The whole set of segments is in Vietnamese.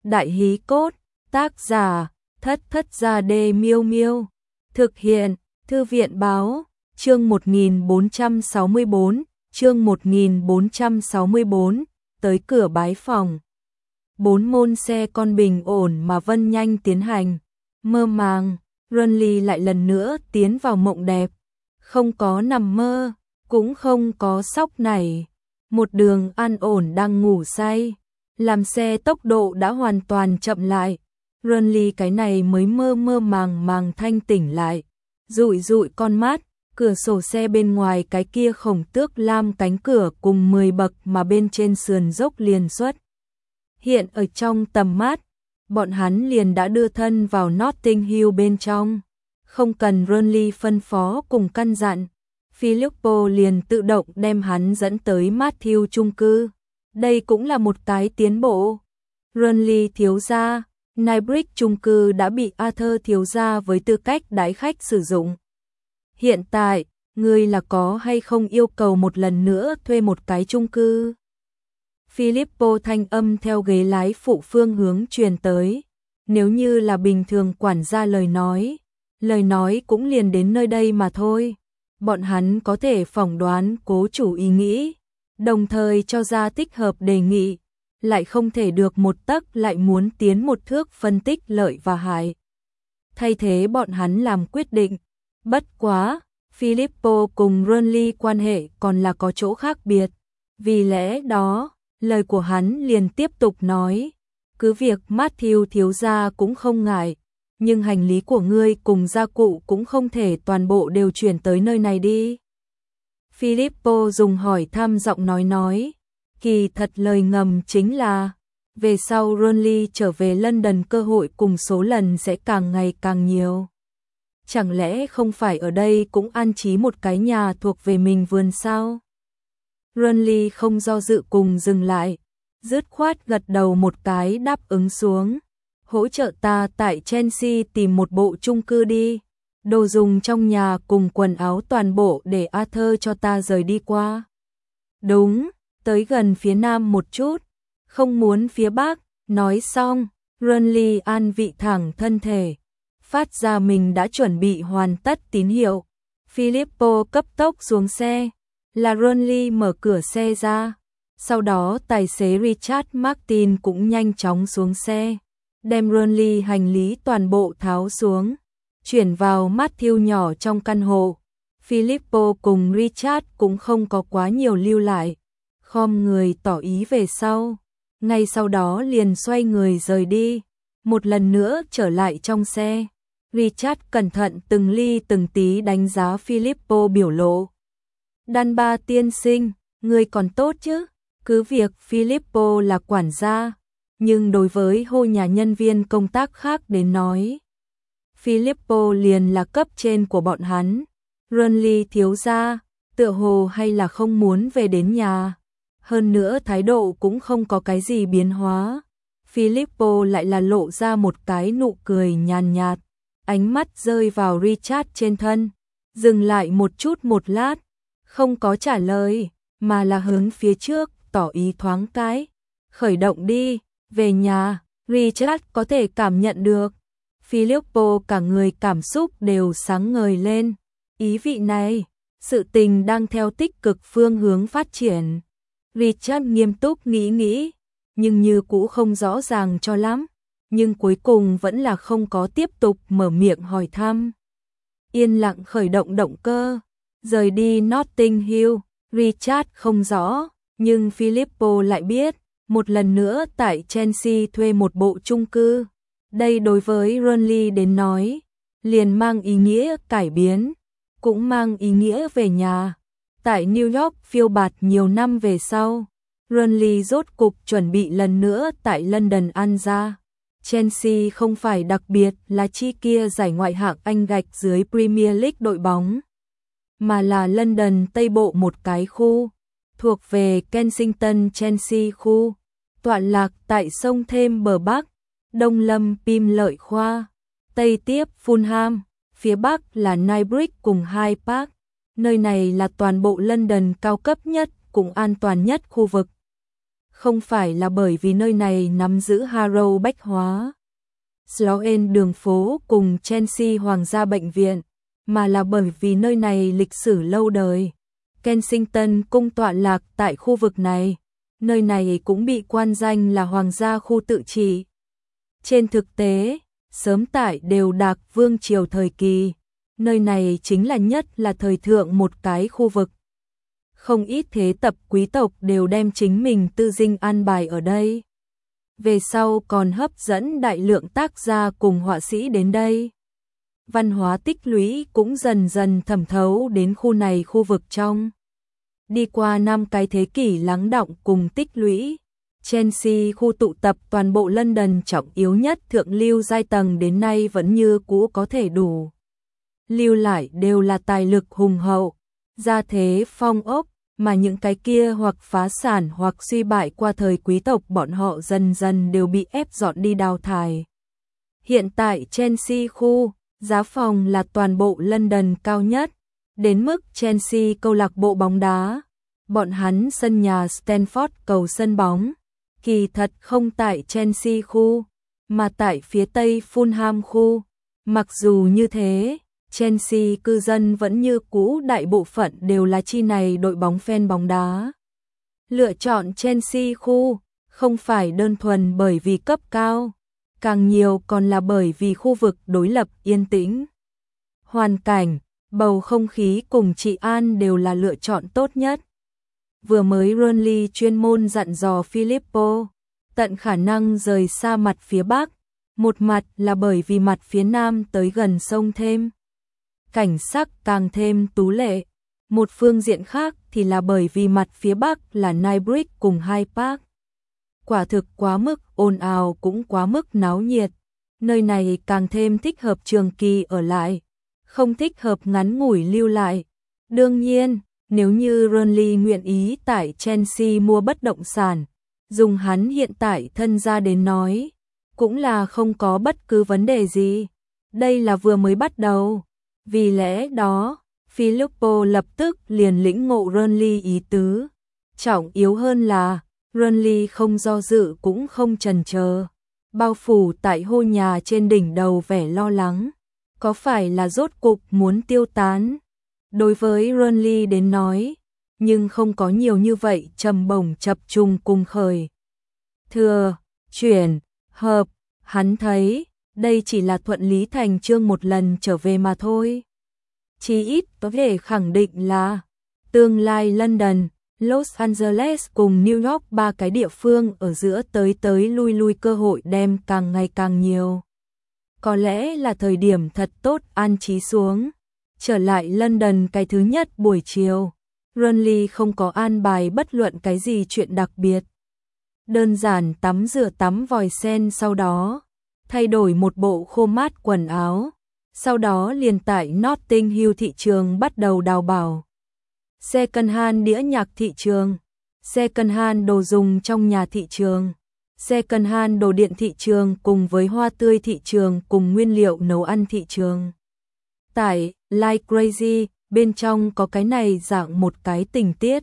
Đại hí cốt, tác giả, Thất Thất Gia Đê Miêu Miêu. Thực hiện, Thư viện báo, chương 1464, chương 1464, tới cửa bái phòng. 4 môn xe con bình ổn mà Vân nhanh tiến hành. Mơ màng, Runly lại lần nữa tiến vào mộng đẹp. Không có nằm mơ, cũng không có sóc nảy. Một đường an ổn đang ngủ say. Làm xe tốc độ đã hoàn toàn chậm lại. Runly cái này mới mơ mơ màng màng thanh tỉnh lại. Dụi dụi con mắt, cửa sổ xe bên ngoài cái kia khổng tước lam cánh cửa cùng 10 bậc mà bên trên sườn dốc liền xuất. Hiện ở trong tầm mắt, bọn hắn liền đã đưa thân vào Notting Hill bên trong. Không cần Runly phân phó cùng căn dặn, Filippo liền tự động đem hắn dẫn tới Matthew chung cư. Đây cũng là một cái tiến bộ. Runly thiếu gia, Nybridge chung cư đã bị Arthur thiếu gia với tư cách đái khách sử dụng. Hiện tại, ngươi là có hay không yêu cầu một lần nữa thuê một cái chung cư? Filippo thanh âm theo ghế lái phụ phương hướng truyền tới. Nếu như là bình thường quản gia lời nói cũng liền đến nơi đây mà thôi. Bọn hắn có thể phỏng đoán cố chủ ý nghĩ, đồng thời cho ra thích hợp đề nghị, lại không thể được một tấc lại muốn tiến một thước phân tích lợi và hại. Thay thế bọn hắn làm quyết định. Bất quá, Filippo cùng Runly quan hệ còn là có chỗ khác biệt. Vì lẽ đó, lời của hắn liền tiếp tục nói, cứ việc Matthew thiếu gia cũng không ngại, nhưng hành lý của ngươi cùng gia cụ cũng không thể toàn bộ đều chuyển tới nơi này đi. Filippo dùng hỏi thăm giọng nói, kỳ thật lời ngầm chính là, về sau Runly trở về London cơ hội cùng số lần sẽ càng ngày càng nhiều. Chẳng lẽ không phải ở đây cũng an trí một cái nhà thuộc về mình vườn sao? Runly không do dự cùng dừng lại, dứt khoát gật đầu một cái đáp ứng xuống. Hỗ trợ ta tại Chelsea tìm một bộ chung cư đi. Đồ dùng trong nhà cùng quần áo toàn bộ để Arthur cho ta rời đi qua. Đúng, tới gần phía nam một chút, không muốn phía bắc. Nói xong, Runly an vị thẳng thân thể, phát ra mình đã chuẩn bị hoàn tất tín hiệu. Filippo cấp tốc xuống xe, là Runly mở cửa xe ra. Sau đó tài xế Richard Martin cũng nhanh chóng xuống xe, đem Runly hành lý toàn bộ tháo xuống, chuyển vào Matthew nhỏ trong căn hộ. Filippo cùng Richard cũng không có quá nhiều lưu lại, khom người tỏ ý về sau. Ngay sau đó liền xoay người rời đi. Một lần nữa trở lại trong xe, Richard cẩn thận từng ly từng tí đánh giá Filippo biểu lộ. Đàn bà tiên sinh, người còn tốt chứ? Cứ việc Filippo là quản gia, nhưng đối với hô nhà nhân viên công tác khác đến nói, Filippo liền là cấp trên của bọn hắn. Runly thiếu gia, tựa hồ hay là không muốn về đến nhà. Hơn nữa thái độ cũng không có cái gì biến hóa. Filippo lại là lộ ra một cái nụ cười nhàn nhạt, ánh mắt rơi vào Richard trên thân, dừng lại một chút một lát, không có trả lời, mà là hướng phía trước, tỏ ý thoáng cái. Khởi động đi, về nhà. Richard có thể cảm nhận được. Filippo cả người cảm xúc đều sáng ngời lên. Ý vị này, sự tình đang theo tích cực phương hướng phát triển. Richard nghiêm túc nghĩ, nhưng như cũ không rõ ràng cho lắm. Nhưng cuối cùng vẫn là không có tiếp tục mở miệng hỏi thăm. Yên lặng khởi động động cơ, rời đi Notting Hill. Richard không rõ, nhưng Filippo lại biết, một lần nữa tại Chelsea thuê một bộ chung cư. Đây đối với Runly đến nói, liền mang ý nghĩa cải biến, cũng mang ý nghĩa về nhà. Tại New York phiêu bạt nhiều năm về sau, Runly rốt cục chuẩn bị lần nữa tại London ăn ra. Chelsea không phải đặc biệt là chi kia giải ngoại hạng Anh gạch dưới Premier League đội bóng, mà là London Tây Bộ một cái khu, thuộc về Kensington Chelsea khu, tọa lạc tại sông Thêm bờ Bắc, Đông lâm Pim Lợi Khoa, Tây tiếp Fulham, phía Bắc là Knightsbridge cùng Hyde Park. Nơi này là toàn bộ London cao cấp nhất cũng an toàn nhất khu vực. không phải là bởi vì nơi này nắm giữ Harrow bách hóa, Sloane đường phố cùng Chelsea Hoàng gia bệnh viện, mà là bởi vì nơi này lịch sử lâu đời. Kensington cung tọa lạc tại khu vực này, nơi này cũng bị quan danh là Hoàng gia khu tự trị. Trên thực tế, sớm tại đều đạc vương triều thời kỳ, nơi này chính là nhất là thời thượng một cái khu vực. Không ít thế tập quý tộc đều đem chính mình tư dinh an bài ở đây. Về sau còn hấp dẫn đại lượng tác gia cùng họa sĩ đến đây. Văn hóa tích lũy cũng dần dần thẩm thấu đến khu này khu vực trong. Đi qua 5 cái thế kỷ lắng đọng cùng tích lũy, Chelsea khu tụ tập toàn bộ London trọng yếu nhất thượng lưu giai tầng đến nay vẫn như cũ có thể đủ. Lưu lại đều là tài lực hùng hậu, gia thế phong ốc, mà những cái kia hoặc phá sản hoặc suy bại qua thời quý tộc bọn họ dần dần đều bị ép dọn đi đào thải. Hiện tại Chelsea khu, giá phòng là toàn bộ London cao nhất, đến mức Chelsea câu lạc bộ bóng đá, bọn hắn sân nhà Stamford cầu sân bóng, kỳ thật không tại Chelsea khu, mà tại phía tây Fulham khu. Mặc dù như thế, Chelsea cư dân vẫn như cũ đại bộ phận đều là chi này đội bóng fan bóng đá. Lựa chọn Chelsea khu, không phải đơn thuần bởi vì cấp cao, càng nhiều còn là bởi vì khu vực đối lập yên tĩnh. Hoàn cảnh, bầu không khí cùng trị an đều là lựa chọn tốt nhất. Vừa mới Burnley chuyên môn dặn dò Filippo, tận khả năng rời xa mặt phía Bắc, một mặt là bởi vì mặt phía Nam tới gần sông thêm. Cảnh sắc càng thêm tú lệ, một phương diện khác thì là bởi vì mặt phía Bắc là Knightsbridge cùng Hyde Park. Quả thực quá mức ồn ào cũng quá mức náo nhiệt, nơi này càng thêm thích hợp trường kỳ ở lại, không thích hợp ngắn ngủi lưu lại. Đương nhiên, nếu như Burnley nguyện ý tại Chelsea mua bất động sản, dùng hắn hiện tại thân ra đến nói, cũng là không có bất cứ vấn đề gì. Đây là vừa mới bắt đầu. Vì lẽ đó, Filippo lập tức liền lĩnh ngộ Burnley ý tứ. Trọng yếu hơn là, Burnley không do dự cũng không chần chờ, bao phủ tại hô nhà trên đỉnh đầu vẻ lo lắng. Có phải là rốt cục muốn tiêu tán? Đối với Burnley đến nói, nhưng không có nhiều như vậy trầm bổng chập trùng cùng khởi. Thừa, chuyển, hợp, hắn thấy, đây chỉ là thuận lý thành chương một lần trở về mà thôi. Chí ít có thể khẳng định là, tương lai London, Los Angeles cùng New York ba cái địa phương ở giữa tới lui cơ hội đem càng ngày càng nhiều. Có lẽ là thời điểm thật tốt an trí xuống. Trở lại London cái thứ nhất buổi chiều, Burnley không có an bài bất luận cái gì chuyện đặc biệt. Đơn giản tắm rửa tắm vòi sen, sau đó thay đổi một bộ khô mát quần áo, sau đó liền tại Notting Hill thị trường bắt đầu đào bảo. Second hand đĩa nhạc thị trường, second hand đồ dùng trong nhà thị trường, second hand đồ điện thị trường cùng với hoa tươi thị trường cùng nguyên liệu nấu ăn thị trường. Tại Like Crazy, bên trong có cái này dạng một cái tình tiết.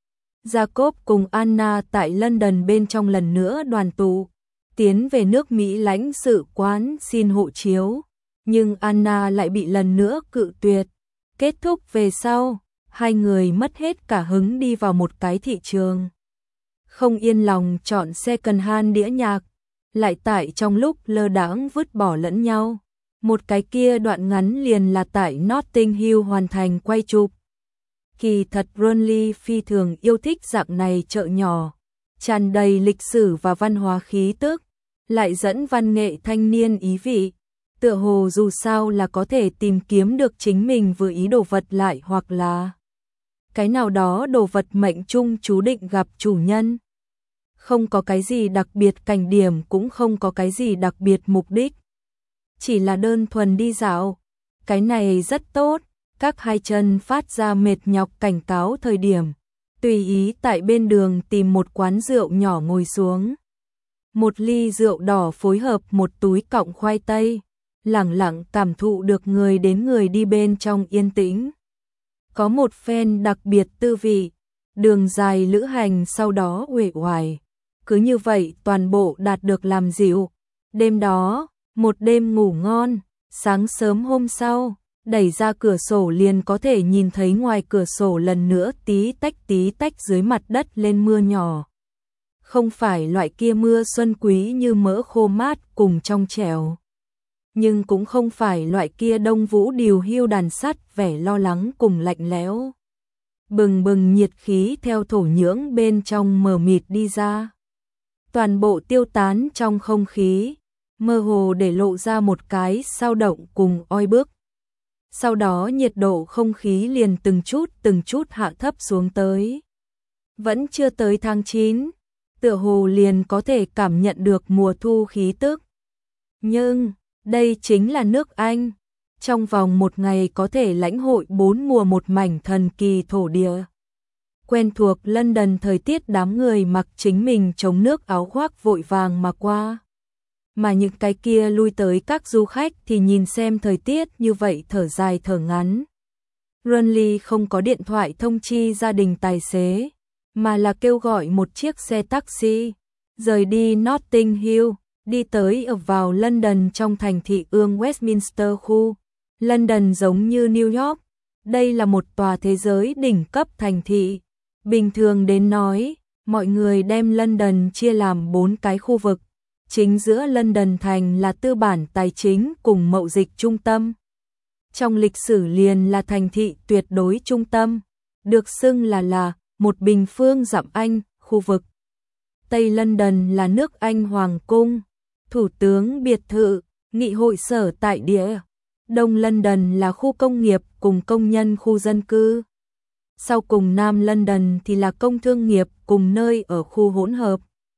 Jacob cùng Anna tại London bên trong lần nữa đoàn tụ, tiến về nước Mỹ lãnh sự quán xin hộ chiếu, nhưng Anna lại bị lần nữa cự tuyệt. Kết thúc về sau, hai người mất hết cả hứng đi vào một cái thị trường. Không yên lòng chọn second hand đĩa nhạc, lại tại trong lúc lơ đãng vứt bỏ lẫn nhau. Một cái kia đoạn ngắn liền là tại Notting Hill hoàn thành quay chụp. Kỳ thật Burnley phi thường yêu thích dạng này chợ nhỏ, tràn đầy lịch sử và văn hóa khí tức, lại dẫn văn nghệ thanh niên ý vị. Tựa hồ dù sao là có thể tìm kiếm được chính mình vừa ý đồ vật, lại hoặc là cái nào đó đồ vật mệnh trung chú định gặp chủ nhân. Không có cái gì đặc biệt cảnh điểm, cũng không có cái gì đặc biệt mục đích. Chỉ là đơn thuần đi dạo. Cái này rất tốt. Các hai chân phát ra mệt nhọc cảnh cáo thời điểm, tùy ý tại bên đường tìm một quán rượu nhỏ ngồi xuống. Một ly rượu đỏ phối hợp một túi cọng khoai tây, lẳng lặng cảm thụ được người đến người đi bên trong yên tĩnh. Có một phen đặc biệt tư vị, đường dài lữ hành sau đó uể oải, Cứ như vậy toàn bộ đạt được làm dịu. Đêm đó, một đêm ngủ ngon, sáng sớm hôm sau, đẩy ra cửa sổ liền có thể nhìn thấy ngoài cửa sổ lần nữa tí tách dưới mặt đất lên mưa nhỏ. Không phải loại kia mưa xuân quý như mỡ khô mát cùng trong trẻo, nhưng cũng không phải loại kia đông vũ điều hiu đàn sắt vẻ lo lắng cùng lạnh lẽo. Bừng bừng nhiệt khí theo thổ nhưỡng bên trong mờ mịt đi ra. Toàn bộ tiêu tán trong không khí, mơ hồ để lộ ra một cái sao động cùng oi bức. Sau đó nhiệt độ không khí liền từng chút hạ thấp xuống tới. Vẫn chưa tới tháng 9, tựa hồ liền có thể cảm nhận được mùa thu khí tức. Nhưng, đây chính là nước Anh. Trong vòng một ngày có thể lãnh hội 4 mùa một mảnh thần kỳ thổ địa. Quen thuộc London thời tiết đám người mặc chính mình chống nước áo khoác vội vàng mà qua. Mà những cái kia lui tới các du khách thì nhìn xem thời tiết như vậy thở dài thở ngắn. Runley không có điện thoại thông chi gia đình tài xế, mà là kêu gọi một chiếc xe taxi, rời đi Notting Hill, đi tới ở vào London trong thành thị ương Westminster khu. London giống như New York, đây là một tòa thế giới đỉnh cấp thành thị. Bình thường đến nói, mọi người đem London chia làm 4 cái khu vực. Chính giữa London thành là tư bản tài chính cùng mậu dịch trung tâm. Trong lịch sử liền là thành thị tuyệt đối trung tâm, được xưng là một bình phương dặm Anh, khu vực. Tây London là nước Anh Hoàng cung, thủ tướng biệt thự, nghị hội sở tại địa. Đông London là khu công nghiệp cùng công nhân khu dân cư. Sau cùng Nam London thì là công thương nghiệp cùng nơi ở khu hỗn hợp.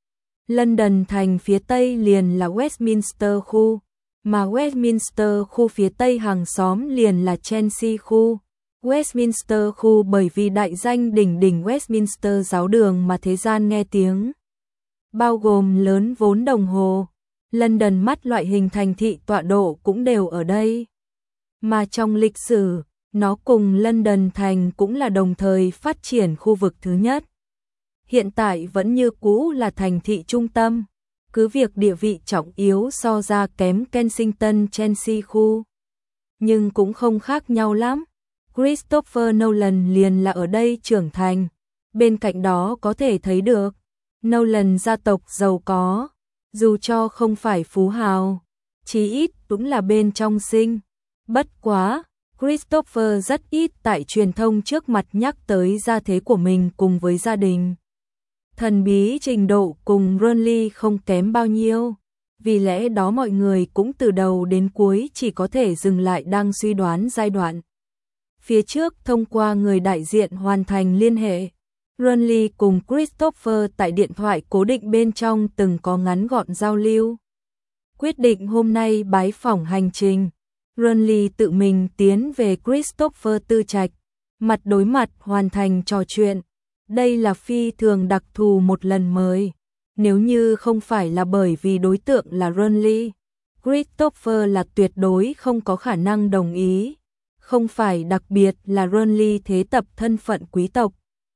London thành phía Tây liền là Westminster khu, mà Westminster khu phía Tây hàng xóm liền là Chelsea khu. Westminster khu bởi vì đại danh đỉnh Westminster giáo đường mà thế gian nghe tiếng. Bao gồm lớn vốn đồng hồ, London mắt loại hình thành thị tọa độ cũng đều ở đây. Mà trong lịch sử, nó cùng London thành cũng là đồng thời phát triển khu vực thứ nhất. Hiện tại vẫn như cũ là thành thị trung tâm, cứ việc địa vị trọng yếu so ra kém Kensington Chelsea khu. Nhưng cũng không khác nhau lắm. Christopher Nolan liền là ở đây trưởng thành. Bên cạnh đó có thể thấy được, Nolan gia tộc giàu có, dù cho không phải phú hào, chí ít cũng là bên trong sinh. Bất quá, Christopher rất ít tại truyền thông trước mặt nhắc tới gia thế của mình cùng với gia đình. Thần bí trình độ cùng Runley không kém bao nhiêu, vì lẽ đó mọi người cũng từ đầu đến cuối chỉ có thể dừng lại đang suy đoán giai đoạn. Phía trước thông qua người đại diện hoàn thành liên hệ, Runley cùng Christopher tại điện thoại cố định bên trong từng có ngắn gọn giao lưu. Quyết định hôm nay bái phỏng hành trình, Runley tự mình tiến về Christopher tư trạch, mặt đối mặt hoàn thành trò chuyện. Đây là phi thường đặc thù một lần mời. Nếu như không phải là bởi vì đối tượng là Runley, Christopher là tuyệt đối không có khả năng đồng ý. Không phải đặc biệt là Runley thế tập thân phận quý tộc,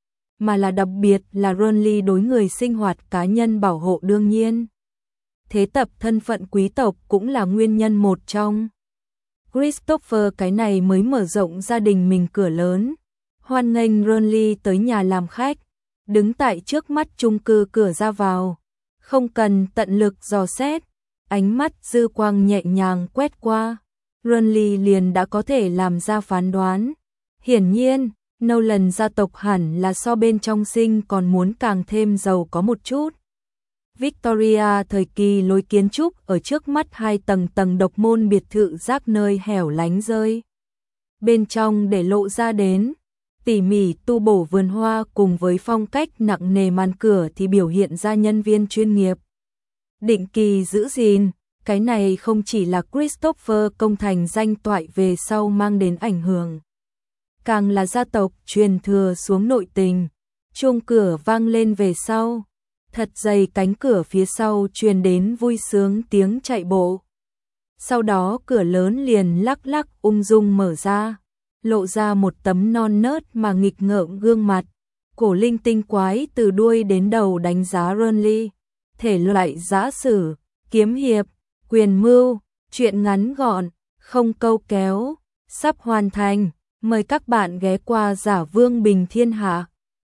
mà là đặc biệt là Runley đối người sinh hoạt cá nhân bảo hộ đương nhiên. Thế tập thân phận quý tộc cũng là nguyên nhân một trong. Christopher cái này mới mở rộng gia đình mình cửa lớn, hoan nghênh Runley tới nhà làm khách, đứng tại trước mắt chung cư cửa ra vào, không cần tận lực dò xét, ánh mắt dư quang nhẹ nhàng quét qua, Runley liền đã có thể làm ra phán đoán. Hiển nhiên, Nolan gia tộc hẳn là so bên trong sinh còn muốn càng thêm giàu có một chút. Victoria thời kỳ lối kiến trúc ở trước mắt 2 tầng độc môn biệt thự rác nơi hẻo lánh rơi. Bên trong để lộ ra đến, tỉ mỉ tu bổ vườn hoa cùng với phong cách nặng nề màn cửa thì biểu hiện ra nhân viên chuyên nghiệp. Định kỳ giữ gìn, cái này không chỉ là Christopher công thành danh toại về sau mang đến ảnh hưởng. Càng là gia tộc truyền thừa xuống nội tình, chuông cửa vang lên về sau. Thật dày cánh cửa phía sau truyền đến vui sướng tiếng chạy bộ. Sau đó cửa lớn liền lắc lắc ung dung mở ra, lộ ra một tấm non nớt mà nghịch ngợm gương mặt. Cổ linh tinh quái từ đuôi đến đầu đánh giá Runley, thể loại giã sử, kiếm hiệp, quyền mưu, truyện ngắn gọn, không câu kéo, sắp hoàn thành. Mời các bạn ghé qua Giả Vương Bình Thiên Hạ.